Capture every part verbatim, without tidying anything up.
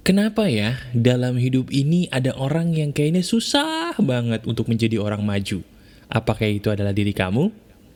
Kenapa ya dalam hidup ini ada orang yang kayaknya susah banget untuk menjadi orang maju? Apakah itu adalah diri kamu?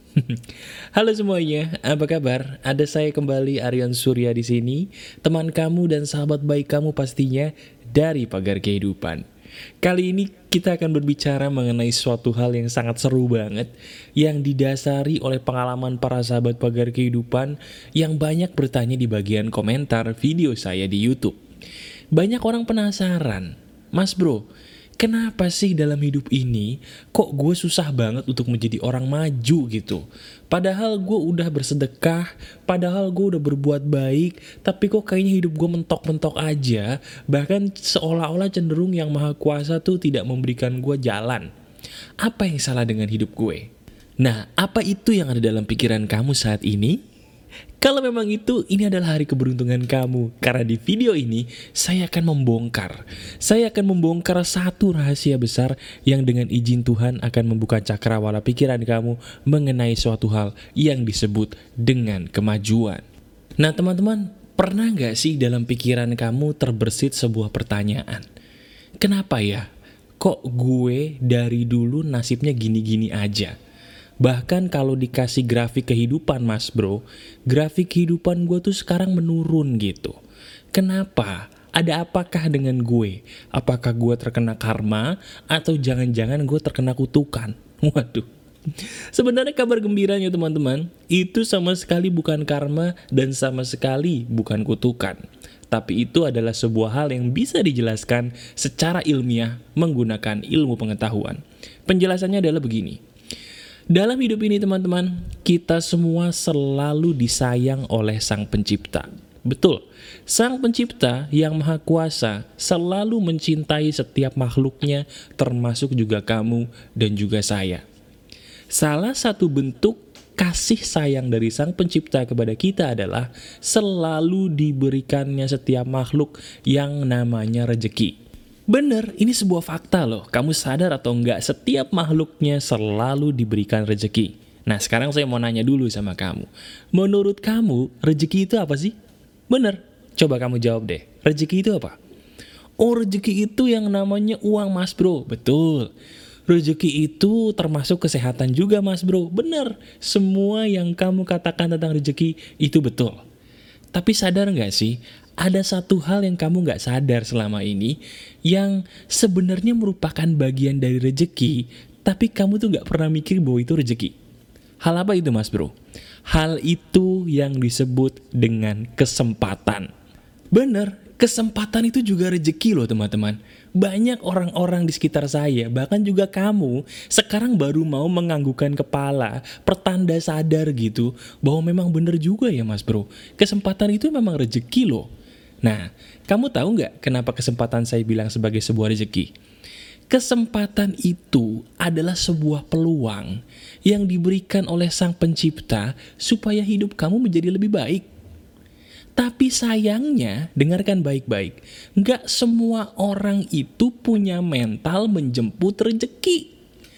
Halo semuanya, apa kabar? Ada saya kembali Aryan Surya di sini, teman kamu dan sahabat baik kamu pastinya dari Pagar Kehidupan. Kali ini kita akan berbicara mengenai suatu hal yang sangat seru banget, yang didasari oleh pengalaman para sahabat Pagar Kehidupan yang banyak bertanya di bagian komentar video saya di YouTube. Banyak orang penasaran, Mas bro, kenapa sih dalam hidup ini kok gue susah banget untuk menjadi orang maju gitu? Padahal gue udah bersedekah, padahal gue udah berbuat baik, tapi kok kayaknya hidup gue mentok-mentok aja, bahkan seolah-olah cenderung yang maha kuasa tuh tidak memberikan gue jalan. Apa yang salah dengan hidup gue? Nah, apa itu yang ada dalam pikiran kamu saat ini? Kalau memang itu, ini adalah hari keberuntungan kamu. Karena di video ini, saya akan membongkar. Saya akan membongkar satu rahasia besar yang dengan izin Tuhan akan membuka cakrawala pikiran kamu mengenai suatu hal yang disebut dengan kemajuan. Nah teman-teman, pernah gak sih dalam pikiran kamu terbersit sebuah pertanyaan? Kenapa ya? Kok gue dari dulu nasibnya gini-gini aja? Bahkan kalau dikasih grafik kehidupan mas bro, grafik kehidupan gue tuh sekarang menurun gitu. Kenapa? Ada apakah dengan gue? Apakah gue terkena karma? Atau jangan-jangan gue terkena kutukan? Waduh. Sebenarnya kabar gembiranya teman-teman, itu sama sekali bukan karma dan sama sekali bukan kutukan. Tapi itu adalah sebuah hal yang bisa dijelaskan secara ilmiah menggunakan ilmu pengetahuan. Penjelasannya adalah begini. Dalam hidup ini teman-teman, kita semua selalu disayang oleh Sang Pencipta. Betul, Sang Pencipta yang Maha Kuasa selalu mencintai setiap makhluknya, termasuk juga kamu dan juga saya. Salah satu bentuk kasih sayang dari Sang Pencipta kepada kita adalah selalu diberikannya setiap makhluk yang namanya rejeki. Bener, ini sebuah fakta loh. Kamu sadar atau enggak, setiap makhluknya selalu diberikan rezeki. Nah, sekarang saya mau nanya dulu sama kamu. Menurut kamu, rezeki itu apa sih? Bener, coba kamu jawab deh. Rezeki itu apa? Oh, rezeki itu yang namanya uang mas bro. Betul. Rezeki itu termasuk kesehatan juga mas bro. Bener, semua yang kamu katakan tentang rezeki itu betul. Tapi sadar nggak sih, ada satu hal yang kamu nggak sadar selama ini, yang sebenarnya merupakan bagian dari rezeki, tapi kamu tuh nggak pernah mikir bahwa itu rezeki. Hal apa itu mas bro? Hal itu yang disebut dengan kesempatan. Bener, kesempatan itu juga rezeki loh teman-teman. Banyak orang-orang di sekitar saya, bahkan juga kamu, sekarang baru mau menganggukkan kepala, pertanda sadar gitu, bahwa memang bener juga ya mas bro, kesempatan itu memang rezeki loh. Nah, kamu tahu nggak kenapa kesempatan saya bilang sebagai sebuah rezeki? Kesempatan itu adalah sebuah peluang yang diberikan oleh Sang Pencipta supaya hidup kamu menjadi lebih baik. Tapi sayangnya, dengarkan baik-baik, nggak semua orang itu punya mental menjemput rezeki.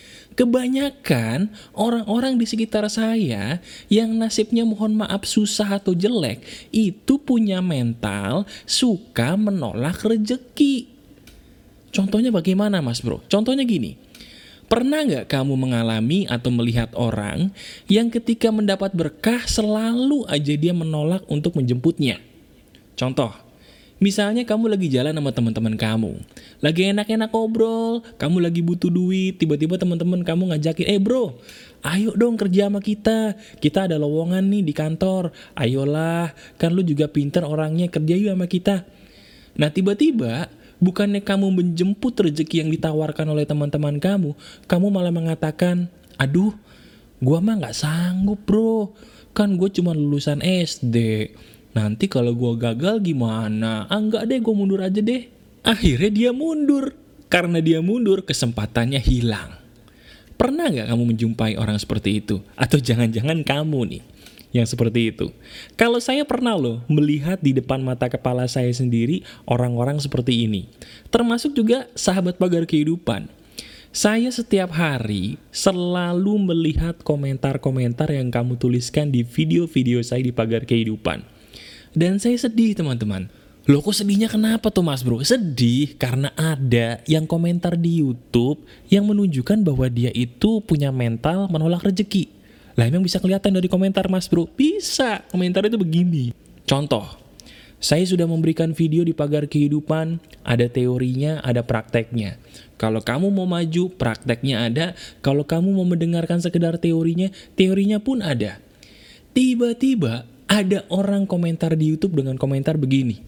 Kebanyakan orang-orang di sekitar saya yang nasibnya mohon maaf susah atau jelek, itu punya mental suka menolak rezeki. Contohnya bagaimana mas bro? Contohnya gini. Pernah nggak kamu mengalami atau melihat orang yang ketika mendapat berkah selalu aja dia menolak untuk menjemputnya? Contoh, misalnya kamu lagi jalan sama teman-teman kamu, lagi enak-enak ngobrol, kamu lagi butuh duit, tiba-tiba teman-teman kamu ngajakin, eh bro, ayo dong kerja sama kita, kita ada lowongan nih di kantor, ayolah, kan lu juga pinter orangnya, kerja yuk sama kita. Nah tiba-tiba, bukannya kamu menjemput rezeki yang ditawarkan oleh teman-teman kamu, kamu malah mengatakan, aduh, gua mah gak sanggup bro, kan gue cuma lulusan S D, nanti kalau gua gagal gimana? Ah enggak deh, gua mundur aja deh. Akhirnya dia mundur, karena dia mundur kesempatannya hilang. Pernah gak kamu menjumpai orang seperti itu? Atau jangan-jangan kamu nih yang seperti itu? Kalau saya pernah loh melihat di depan mata kepala saya sendiri orang-orang seperti ini. Termasuk juga sahabat Pagar Kehidupan. Saya setiap hari selalu melihat komentar-komentar yang kamu tuliskan di video-video saya di Pagar Kehidupan. Dan saya sedih teman-teman. Loh kok sedihnya kenapa tuh Mas Bro? Sedih karena ada yang komentar di YouTube yang menunjukkan bahwa dia itu punya mental menolak rezeki. Lah emang bisa kelihatan dari komentar Mas Bro? Bisa, komentar itu begini. Contoh, saya sudah memberikan video di Pagar Kehidupan, ada teorinya, ada prakteknya. Kalau kamu mau maju, prakteknya ada. Kalau kamu mau mendengarkan sekedar teorinya, teorinya pun ada. Tiba-tiba ada orang komentar di YouTube dengan komentar begini.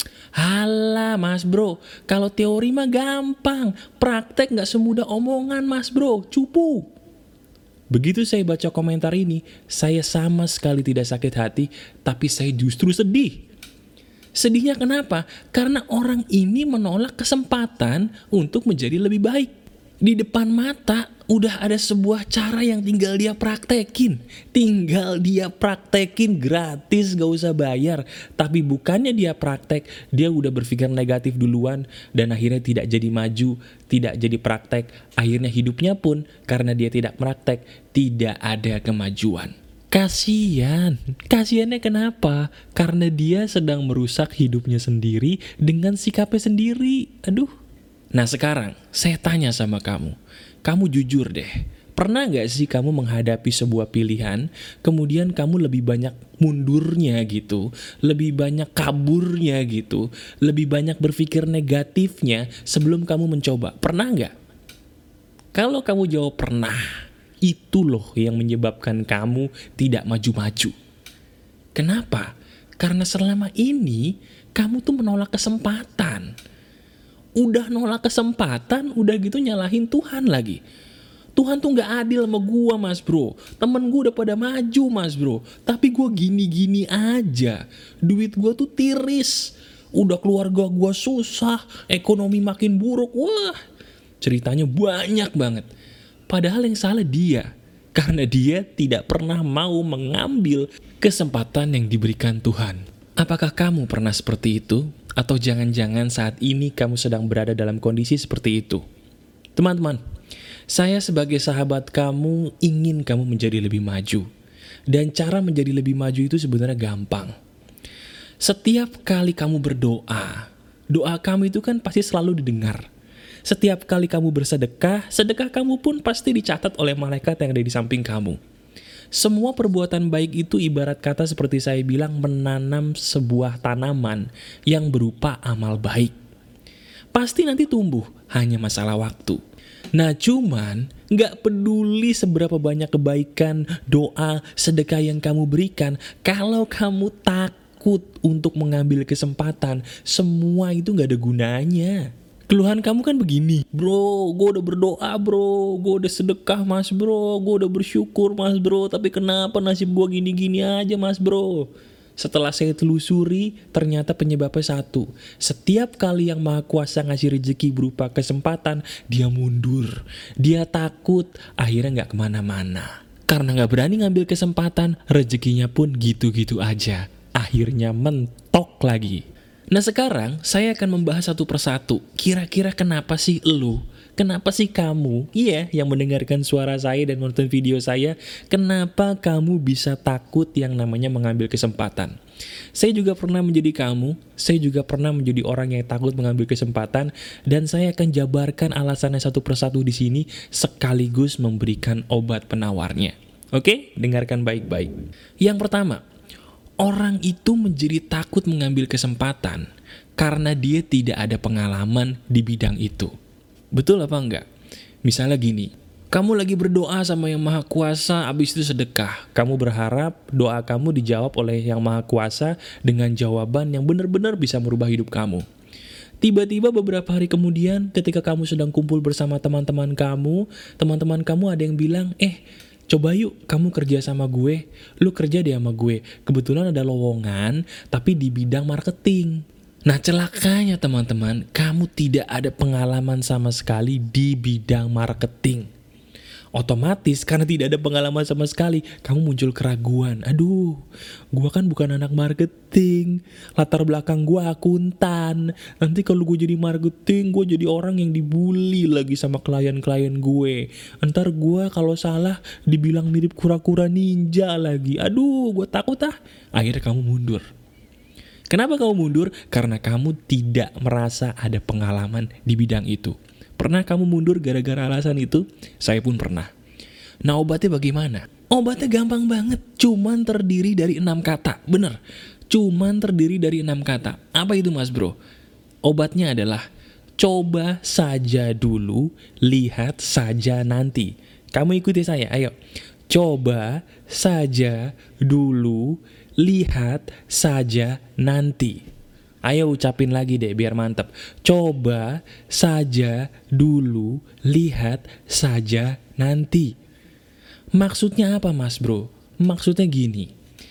Halah Mas Bro, kalau teori mah gampang, praktek gak semudah omongan Mas Bro, cupu. Begitu saya baca komentar ini, saya sama sekali tidak sakit hati, tapi saya justru sedih. Sedihnya kenapa? Karena orang ini menolak kesempatan untuk menjadi lebih baik. Di depan mata udah ada sebuah cara yang tinggal dia praktekin. Tinggal dia praktekin gratis, gak usah bayar. Tapi bukannya dia praktek, dia udah berpikir negatif duluan dan akhirnya tidak jadi maju, tidak jadi praktek. Akhirnya hidupnya pun karena dia tidak praktek, tidak ada kemajuan. Kasian, kasiannya kenapa? Karena dia sedang merusak hidupnya sendiri dengan sikapnya sendiri. Aduh. Nah sekarang, saya tanya sama kamu. Kamu jujur deh. Pernah gak sih kamu menghadapi sebuah pilihan, kemudian kamu lebih banyak mundurnya gitu, lebih banyak kaburnya gitu, lebih banyak berpikir negatifnya sebelum kamu mencoba? Pernah gak? Kalau kamu jawab pernah, itu loh yang menyebabkan kamu tidak maju-maju. Kenapa? Karena selama ini kamu tuh menolak kesempatan. Udah nolak kesempatan, udah gitu nyalahin Tuhan lagi. Tuhan tuh gak adil sama gua Mas Bro. Temen gua udah pada maju Mas Bro, tapi gua gini-gini aja. Duit gua tuh tiris. Udah keluarga gua susah, ekonomi makin buruk. Wah, ceritanya banyak banget. Padahal yang salah dia, karena dia tidak pernah mau mengambil kesempatan yang diberikan Tuhan. Apakah kamu pernah seperti itu? Atau jangan-jangan saat ini kamu sedang berada dalam kondisi seperti itu? Teman-teman, saya sebagai sahabat kamu ingin kamu menjadi lebih maju. Dan cara menjadi lebih maju itu sebenarnya gampang. Setiap kali kamu berdoa, doa kamu itu kan pasti selalu didengar. Setiap kali kamu bersedekah, sedekah kamu pun pasti dicatat oleh malaikat yang ada di samping kamu. Semua perbuatan baik itu ibarat kata seperti saya bilang menanam sebuah tanaman yang berupa amal baik. Pasti nanti tumbuh, hanya masalah waktu. Nah cuman gak peduli seberapa banyak kebaikan, doa, sedekah yang kamu berikan, kalau kamu takut untuk mengambil kesempatan, semua itu gak ada gunanya. Keluhan kamu kan begini, bro, gue udah berdoa bro, gue udah sedekah mas bro, gue udah bersyukur mas bro, tapi kenapa nasib gue gini-gini aja mas bro? Setelah saya telusuri, ternyata penyebabnya satu. Setiap kali yang Maha Kuasa ngasih rezeki berupa kesempatan, dia mundur, dia takut, akhirnya gak kemana-mana. Karena gak berani ngambil kesempatan, rezekinya pun gitu-gitu aja, akhirnya mentok lagi. Nah sekarang saya akan membahas satu persatu. Kira-kira kenapa sih lu, kenapa sih kamu, iya yang mendengarkan suara saya dan menonton video saya, kenapa kamu bisa takut yang namanya mengambil kesempatan? Saya juga pernah menjadi kamu, saya juga pernah menjadi orang yang takut mengambil kesempatan, dan saya akan jabarkan alasannya satu persatu di sini sekaligus memberikan obat penawarnya. Oke, dengarkan baik-baik. Yang pertama, orang itu menjadi takut mengambil kesempatan karena dia tidak ada pengalaman di bidang itu. Betul apa enggak? Misalnya gini, kamu lagi berdoa sama yang Maha Kuasa, abis itu sedekah. Kamu berharap doa kamu dijawab oleh yang Maha Kuasa dengan jawaban yang benar-benar bisa merubah hidup kamu. Tiba-tiba beberapa hari kemudian ketika kamu sedang kumpul bersama teman-teman kamu, teman-teman kamu ada yang bilang, eh, coba yuk kamu kerja sama gue, lu kerja deh sama gue. Kebetulan ada lowongan, tapi di bidang marketing. Nah celakanya teman-teman, kamu tidak ada pengalaman sama sekali di bidang marketing. Otomatis karena tidak ada pengalaman sama sekali, kamu muncul keraguan. Aduh, gue kan bukan anak marketing, latar belakang gue akuntan. Nanti kalau gue jadi marketing, gue jadi orang yang dibully lagi sama klien-klien gue. Ntar gue kalau salah dibilang mirip kura-kura ninja lagi. Aduh, gue takut ah. Akhirnya kamu mundur. Kenapa kamu mundur? Karena kamu tidak merasa ada pengalaman di bidang itu. Pernah kamu mundur gara-gara alasan itu? Saya pun pernah. Nah, obatnya bagaimana? Obatnya gampang banget, cuman terdiri dari enam kata. Bener, cuman terdiri dari enam kata. Apa itu mas bro? Obatnya adalah coba saja dulu, lihat saja nanti. Kamu ikuti saya, ayo. Coba saja dulu, lihat saja nanti. Ayo ucapin lagi deh biar mantep. Coba saja dulu, lihat saja nanti. Maksudnya apa mas bro? Maksudnya gini,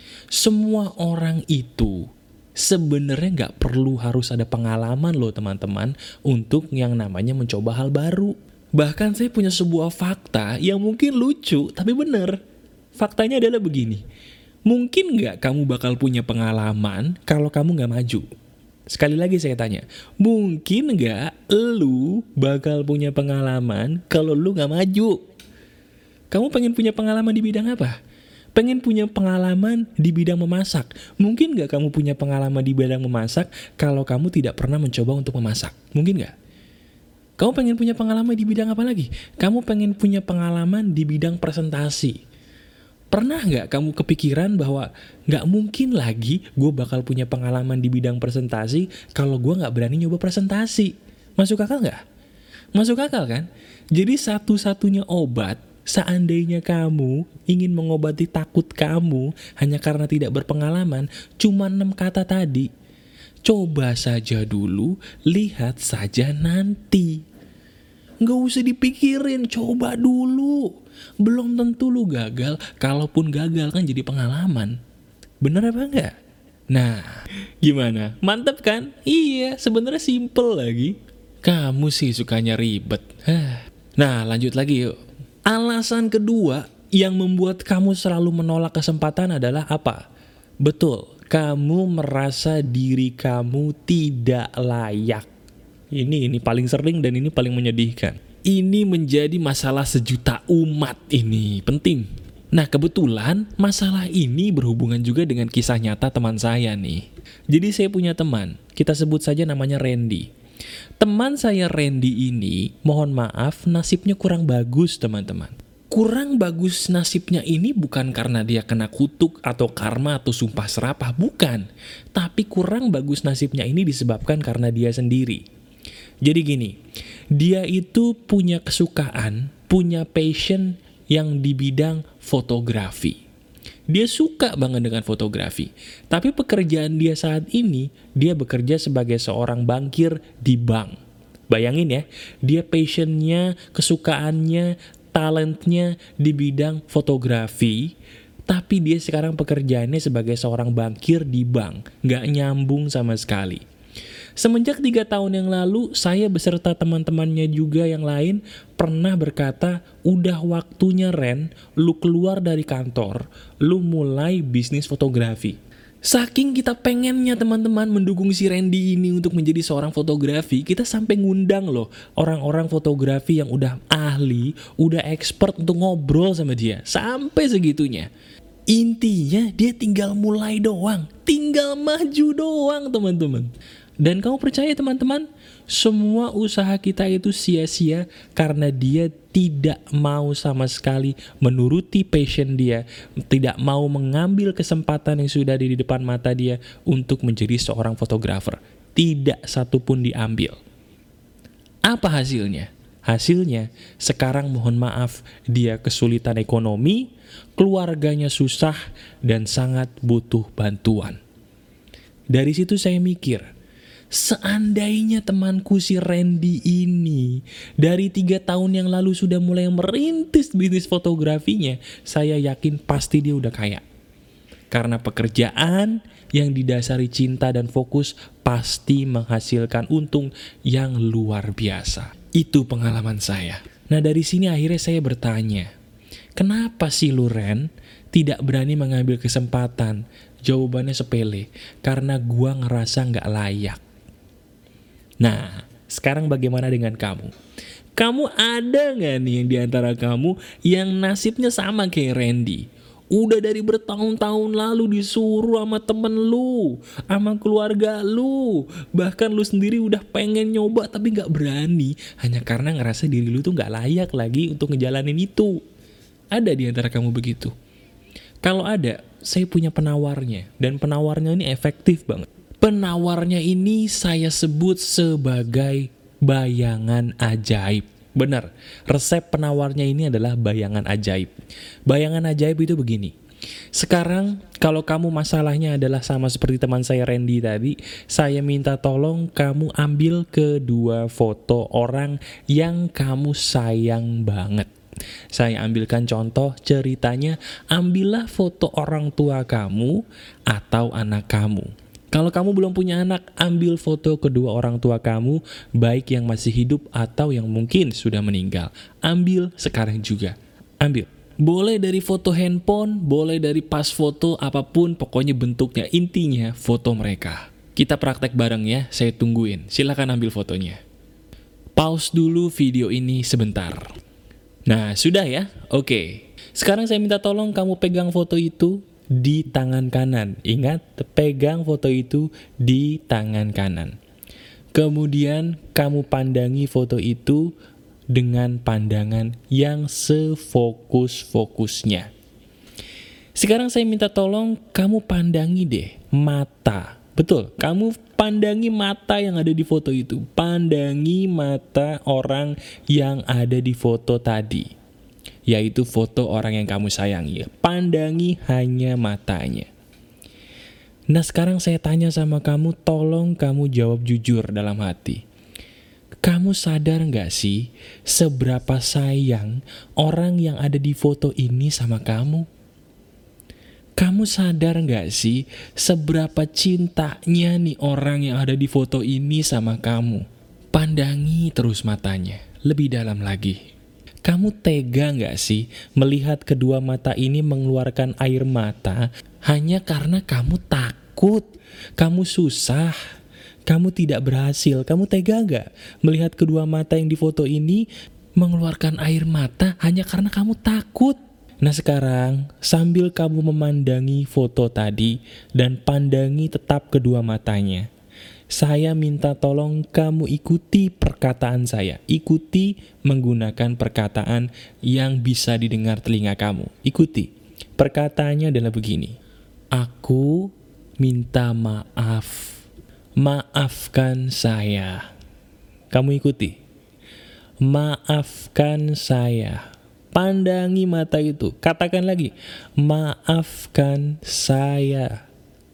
semua orang itu sebenarnya gak perlu harus ada pengalaman loh teman-teman untuk yang namanya mencoba hal baru. Bahkan saya punya sebuah fakta yang mungkin lucu tapi bener. Faktanya adalah begini, mungkin gak kamu bakal punya pengalaman kalau kamu gak maju? Sekali lagi saya tanya, mungkin gak lu bakal punya pengalaman kalau lu gak maju? Kamu pengen punya pengalaman di bidang apa? Pengen punya pengalaman di bidang memasak. Mungkin gak kamu punya pengalaman di bidang memasak kalau kamu tidak pernah mencoba untuk memasak? Mungkin gak? Kamu pengen punya pengalaman di bidang apa lagi? Kamu pengen punya pengalaman di bidang presentasi. Pernah gak kamu kepikiran bahwa gak mungkin lagi gue bakal punya pengalaman di bidang presentasi kalau gue gak berani nyoba presentasi? Masuk akal gak? Masuk akal kan? Jadi satu-satunya obat seandainya kamu ingin mengobati takut kamu hanya karena tidak berpengalaman, cuma enam kata tadi. Coba saja dulu, lihat saja nanti. Nggak usah dipikirin, coba dulu. Belum tentu lu gagal, kalaupun gagal kan jadi pengalaman. Bener apa enggak? Nah, gimana? Mantep kan? Iya, sebenarnya simple lagi. Kamu sih sukanya ribet. Nah, lanjut lagi yuk. Alasan kedua yang membuat kamu selalu menolak kesempatan adalah apa? Betul, kamu merasa diri kamu tidak layak. Ini ini paling sering dan ini paling menyedihkan. Ini menjadi masalah sejuta umat ini, penting. Nah, kebetulan masalah ini berhubungan juga dengan kisah nyata teman saya nih. Jadi saya punya teman, kita sebut saja namanya Randy. Teman saya Randy ini, mohon maaf, nasibnya kurang bagus teman-teman. Kurang bagus nasibnya ini bukan karena dia kena kutuk atau karma atau sumpah serapah, bukan. Tapi kurang bagus nasibnya ini disebabkan karena dia sendiri. Jadi gini, dia itu punya kesukaan, punya passion yang di bidang fotografi. Dia suka banget dengan fotografi. Tapi pekerjaan dia saat ini, dia bekerja sebagai seorang bankir di bank. Bayangin ya, dia passionnya, kesukaannya, talentnya di bidang fotografi. Tapi dia sekarang pekerjaannya sebagai seorang bankir di bank. Nggak nyambung sama sekali. Semenjak tiga tahun yang lalu, saya beserta teman-temannya juga yang lain pernah berkata, udah waktunya Ren, lu keluar dari kantor, lu mulai bisnis fotografi. Saking kita pengennya teman-teman mendukung si Randy ini untuk menjadi seorang fotografi, kita sampai ngundang loh orang-orang fotografi yang udah ahli, udah expert untuk ngobrol sama dia. Sampai segitunya. Intinya dia tinggal mulai doang, tinggal maju doang teman-teman. Dan kamu percaya teman-teman, semua usaha kita itu sia-sia karena dia tidak mau sama sekali menuruti passion dia, tidak mau mengambil kesempatan yang sudah di depan mata dia untuk menjadi seorang fotografer. Tidak satupun diambil. Apa hasilnya? Hasilnya, sekarang mohon maaf, dia kesulitan ekonomi, keluarganya susah, dan sangat butuh bantuan. Dari situ saya mikir, seandainya temanku si Randy ini dari tiga tahun yang lalu sudah mulai merintis bisnis fotografinya, saya yakin pasti dia udah kaya. Karena pekerjaan yang didasari cinta dan fokus pasti menghasilkan untung yang luar biasa. Itu pengalaman saya. Nah dari sini akhirnya saya bertanya, kenapa sih lu Ren tidak berani mengambil kesempatan? Jawabannya sepele, karena gua ngerasa gak layak. Nah, sekarang bagaimana dengan kamu? Kamu ada gak nih yang diantara kamu yang nasibnya sama kayak Randy? Udah dari bertahun-tahun lalu disuruh sama temen lu, sama keluarga lu, bahkan lu sendiri udah pengen nyoba tapi gak berani, hanya karena ngerasa diri lu tuh gak layak lagi untuk ngejalanin itu. Ada di antara kamu begitu? Kalau ada, saya punya penawarnya, dan penawarnya ini efektif banget. Penawarnya ini saya sebut sebagai bayangan ajaib. Benar, resep penawarnya ini adalah bayangan ajaib. Bayangan ajaib itu begini. Sekarang kalau kamu masalahnya adalah sama seperti teman saya Randy tadi, saya minta tolong kamu ambil kedua foto orang yang kamu sayang banget. Saya ambilkan contoh ceritanya, ambillah foto orang tua kamu atau anak kamu. Kalau kamu belum punya anak, ambil foto kedua orang tua kamu, baik yang masih hidup atau yang mungkin sudah meninggal. Ambil sekarang juga. Ambil. Boleh dari foto handphone, boleh dari pas foto, apapun, pokoknya bentuknya, intinya foto mereka. Kita praktek bareng ya, saya tungguin. Silahkan ambil fotonya. Pause dulu video ini sebentar. Nah, sudah ya? Oke. Sekarang saya minta tolong kamu pegang foto itu di tangan kanan. Ingat, pegang foto itu di tangan kanan. Kemudian kamu pandangi foto itu dengan pandangan yang sefokus-fokusnya. Sekarang saya minta tolong kamu pandangi deh mata. Betul, kamu pandangi mata yang ada di foto itu. Pandangi mata orang yang ada di foto tadi, yaitu foto orang yang kamu sayangi. Pandangi hanya matanya. Nah, sekarang saya tanya sama kamu, tolong kamu jawab jujur dalam hati. Kamu sadar gak sih seberapa sayang orang yang ada di foto ini sama kamu? Kamu sadar gak sih seberapa cintanya nih orang yang ada di foto ini sama kamu? Pandangi terus matanya, lebih dalam lagi. Kamu tega gak sih melihat kedua mata ini mengeluarkan air mata hanya karena kamu takut, kamu susah, kamu tidak berhasil? Kamu tega gak melihat kedua mata yang di foto ini mengeluarkan air mata hanya karena kamu takut? Nah, sekarang sambil kamu memandangi foto tadi dan pandangi tetap kedua matanya, saya minta tolong kamu ikuti perkataan saya. Ikuti menggunakan perkataan yang bisa didengar telinga kamu. Ikuti. Perkataannya adalah begini. Aku minta maaf. Maafkan saya. Kamu ikuti. Maafkan saya. Pandangi mata itu. Katakan lagi. Maafkan saya.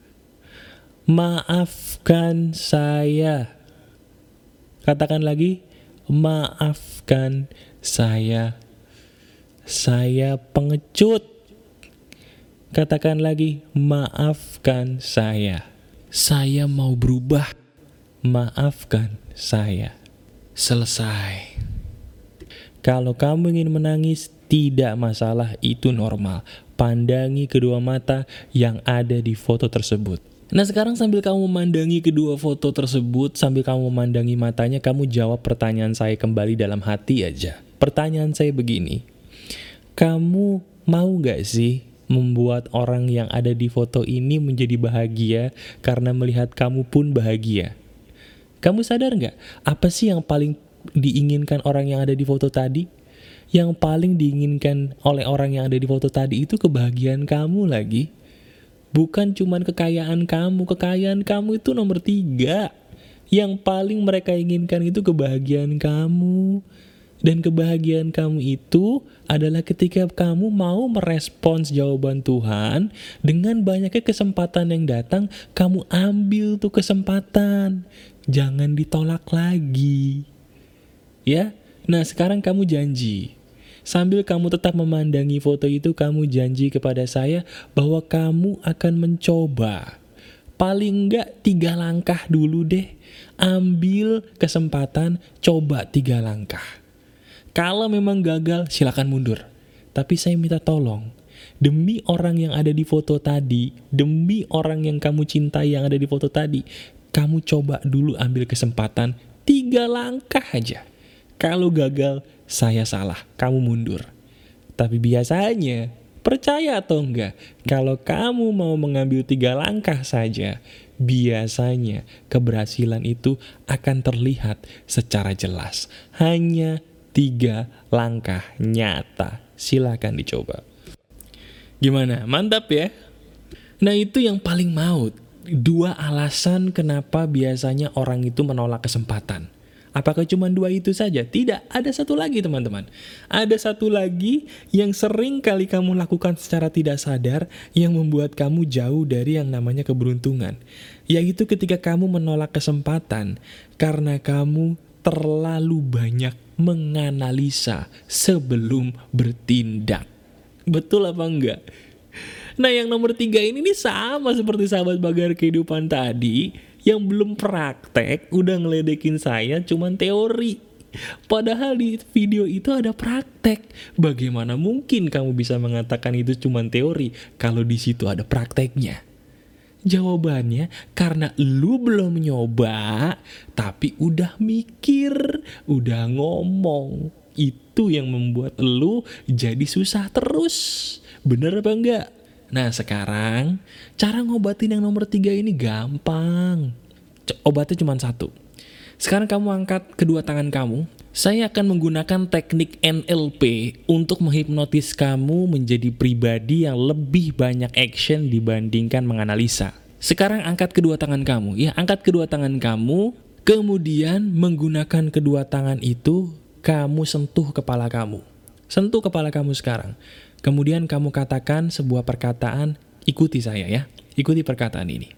Maafkan saya. Katakan lagi. Maafkan saya. Saya pengecut. Katakan lagi. Maafkan saya. Saya mau berubah. Maafkan saya. Selesai. Kalau kamu ingin menangis, tidak masalah, itu normal. Pandangi kedua mata yang ada di foto tersebut. Nah, sekarang sambil kamu memandangi kedua foto tersebut, sambil kamu memandangi matanya, kamu jawab pertanyaan saya kembali dalam hati aja. Pertanyaan saya begini. Kamu mau gak sih membuat orang yang ada di foto ini menjadi bahagia karena melihat kamu pun bahagia? Kamu sadar gak? Apa sih yang paling diinginkan orang yang ada di foto tadi? Yang paling diinginkan oleh orang yang ada di foto tadi itu kebahagiaan kamu lagi. Bukan cuman kekayaan kamu. Kekayaan kamu itu nomor tiga. Yang paling mereka inginkan itu kebahagiaan kamu. Dan kebahagiaan kamu itu adalah ketika kamu mau merespons jawaban Tuhan. Dengan banyaknya kesempatan yang datang, kamu ambil tuh kesempatan. Jangan ditolak lagi. Ya, nah sekarang kamu janji. Sambil kamu tetap memandangi foto itu, kamu janji kepada saya bahwa kamu akan mencoba. Paling enggak tiga langkah dulu deh. Ambil kesempatan, coba tiga langkah. Kalau memang gagal, silakan mundur. Tapi saya minta tolong, demi orang yang ada di foto tadi, demi orang yang kamu cintai yang ada di foto tadi, kamu coba dulu ambil kesempatan, tiga langkah aja. Kalau gagal, saya salah, kamu mundur. Tapi biasanya, Percaya atau enggak, kalau kamu mau mengambil tiga langkah saja, biasanya keberhasilan itu akan terlihat secara jelas. Hanya tiga langkah nyata. Silakan dicoba. Gimana? Mantap ya? Nah itu yang paling maut. Dua alasan kenapa biasanya orang itu menolak kesempatan. Apakah cuma dua itu saja? Tidak, ada satu lagi teman-teman. Ada satu lagi yang sering kali kamu lakukan secara tidak sadar yang membuat kamu jauh dari yang namanya keberuntungan. Yaitu ketika kamu menolak kesempatan karena kamu terlalu banyak menganalisa sebelum bertindak. Betul apa enggak? Nah yang nomor tiga ini nih sama seperti sahabat Bagar Kehidupan tadi, yang belum praktek udah ngeledekin saya cuman teori. Padahal di video itu ada praktek. Bagaimana mungkin kamu bisa mengatakan itu cuman teori kalau di situ ada prakteknya? Jawabannya karena lu belum nyoba, tapi udah mikir, udah ngomong. Itu yang membuat lu jadi susah terus. Bener apa enggak? Nah sekarang, cara ngobatin yang nomor tiga ini gampang. C- Obatnya cuma satu. Sekarang kamu angkat kedua tangan kamu. Saya akan menggunakan teknik N L P untuk menghipnotis kamu menjadi pribadi yang lebih banyak action dibandingkan menganalisa. Sekarang angkat kedua tangan kamu. Ya, angkat kedua tangan kamu. Kemudian menggunakan kedua tangan itu, kamu sentuh kepala kamu. Sentuh kepala kamu sekarang. Kemudian kamu katakan sebuah perkataan, ikuti saya ya, ikuti perkataan ini.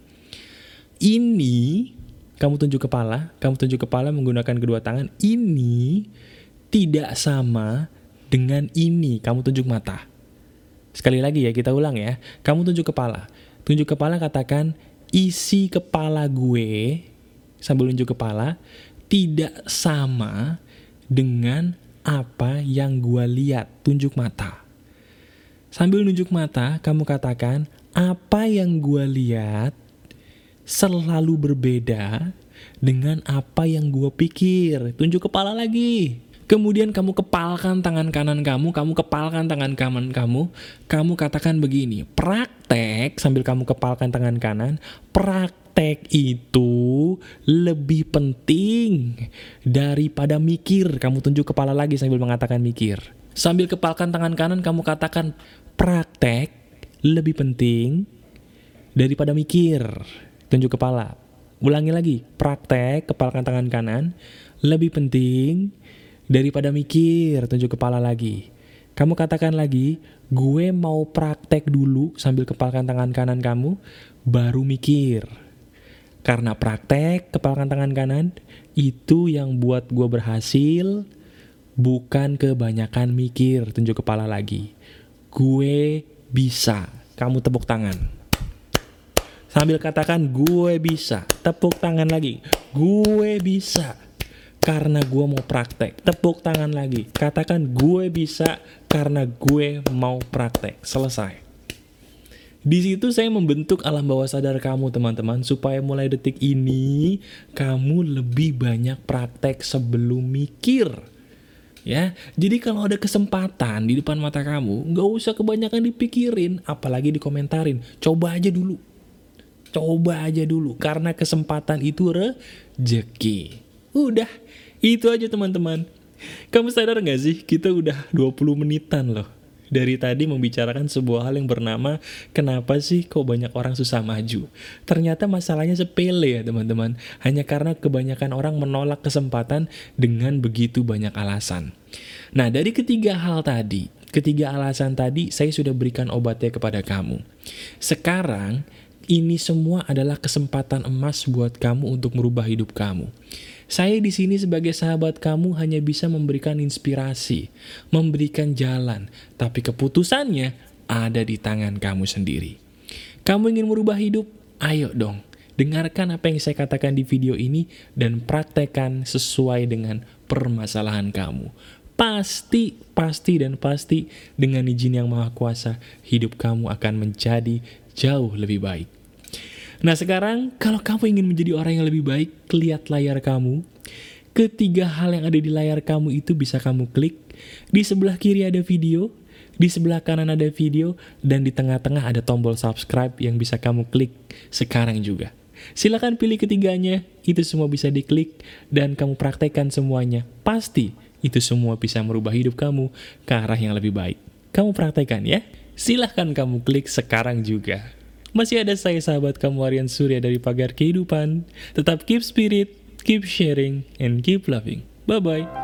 Ini, kamu tunjuk kepala, kamu tunjuk kepala menggunakan kedua tangan, ini tidak sama dengan ini, kamu tunjuk mata. Sekali lagi ya, kita ulang ya, kamu tunjuk kepala. Tunjuk kepala katakan, isi kepala gue, sambil tunjuk kepala, tidak sama dengan apa yang gue lihat, tunjuk mata. Sambil nunjuk mata, kamu katakan, apa yang gue lihat selalu berbeda dengan apa yang gue pikir. Tunjuk kepala lagi. Kemudian kamu kepalkan tangan kanan kamu, kamu kepalkan tangan kanan kamu, kamu katakan begini, praktek, sambil kamu kepalkan tangan kanan, praktek itu lebih penting daripada mikir. Kamu tunjuk kepala lagi sambil mengatakan mikir. Sambil kepalkan tangan kanan, kamu katakan, praktek lebih penting daripada mikir. Tunjuk kepala. Ulangi lagi. Praktek, kepalkan tangan kanan, lebih penting daripada mikir. Tunjuk kepala lagi. Kamu katakan lagi, gue mau praktek dulu sambil kepalkan tangan kanan kamu, baru mikir. Karena praktek, kepalkan tangan kanan, itu yang buat gue berhasil, bukan kebanyakan mikir. Tunjuk kepala lagi. Gue bisa. Kamu tepuk tangan. Sambil katakan gue bisa. Tepuk tangan lagi. Gue bisa. Karena gue mau praktek. Tepuk tangan lagi. Katakan gue bisa karena gue mau praktek. Selesai. Di situ saya membentuk alam bawah sadar kamu teman-teman. Supaya mulai detik ini kamu lebih banyak praktek sebelum mikir. Ya, jadi kalau ada kesempatan di depan mata kamu, nggak usah kebanyakan dipikirin, apalagi dikomentarin. Coba aja dulu, coba aja dulu, karena kesempatan itu rezeki. Udah, itu aja teman-teman. Kamu sadar nggak sih, kita udah dua puluh menitan loh. Dari tadi membicarakan sebuah hal yang bernama, kenapa sih kok banyak orang susah maju? Ternyata masalahnya sepele ya teman-teman. Hanya karena kebanyakan orang menolak kesempatan dengan begitu banyak alasan. Nah dari ketiga hal tadi, ketiga alasan tadi saya sudah berikan obatnya kepada kamu. Sekarang ini semua adalah kesempatan emas buat kamu untuk merubah hidup kamu. Saya di sini sebagai sahabat kamu hanya bisa memberikan inspirasi, memberikan jalan, tapi keputusannya ada di tangan kamu sendiri. Kamu ingin merubah hidup? Ayo dong, dengarkan apa yang saya katakan di video ini dan praktekkan sesuai dengan permasalahan kamu. Pasti, pasti dan pasti dengan izin yang Maha Kuasa, hidup kamu akan menjadi jauh lebih baik. Nah sekarang, kalau kamu ingin menjadi orang yang lebih baik, lihat layar kamu. Ketiga hal yang ada di layar kamu itu bisa kamu klik. Di sebelah kiri ada video, Di sebelah kanan ada video, dan di tengah-tengah ada tombol subscribe yang bisa kamu klik sekarang juga. Silakan pilih ketiganya, itu semua bisa diklik, dan kamu praktekkan semuanya. Pasti itu semua bisa merubah hidup kamu ke arah yang lebih baik. Kamu praktekkan ya. Silahkan kamu klik sekarang juga. Masih ada saya sahabat kamu Aryan Surya dari Pagar Kehidupan. Tetap keep spirit, keep sharing, and keep loving. Bye-bye.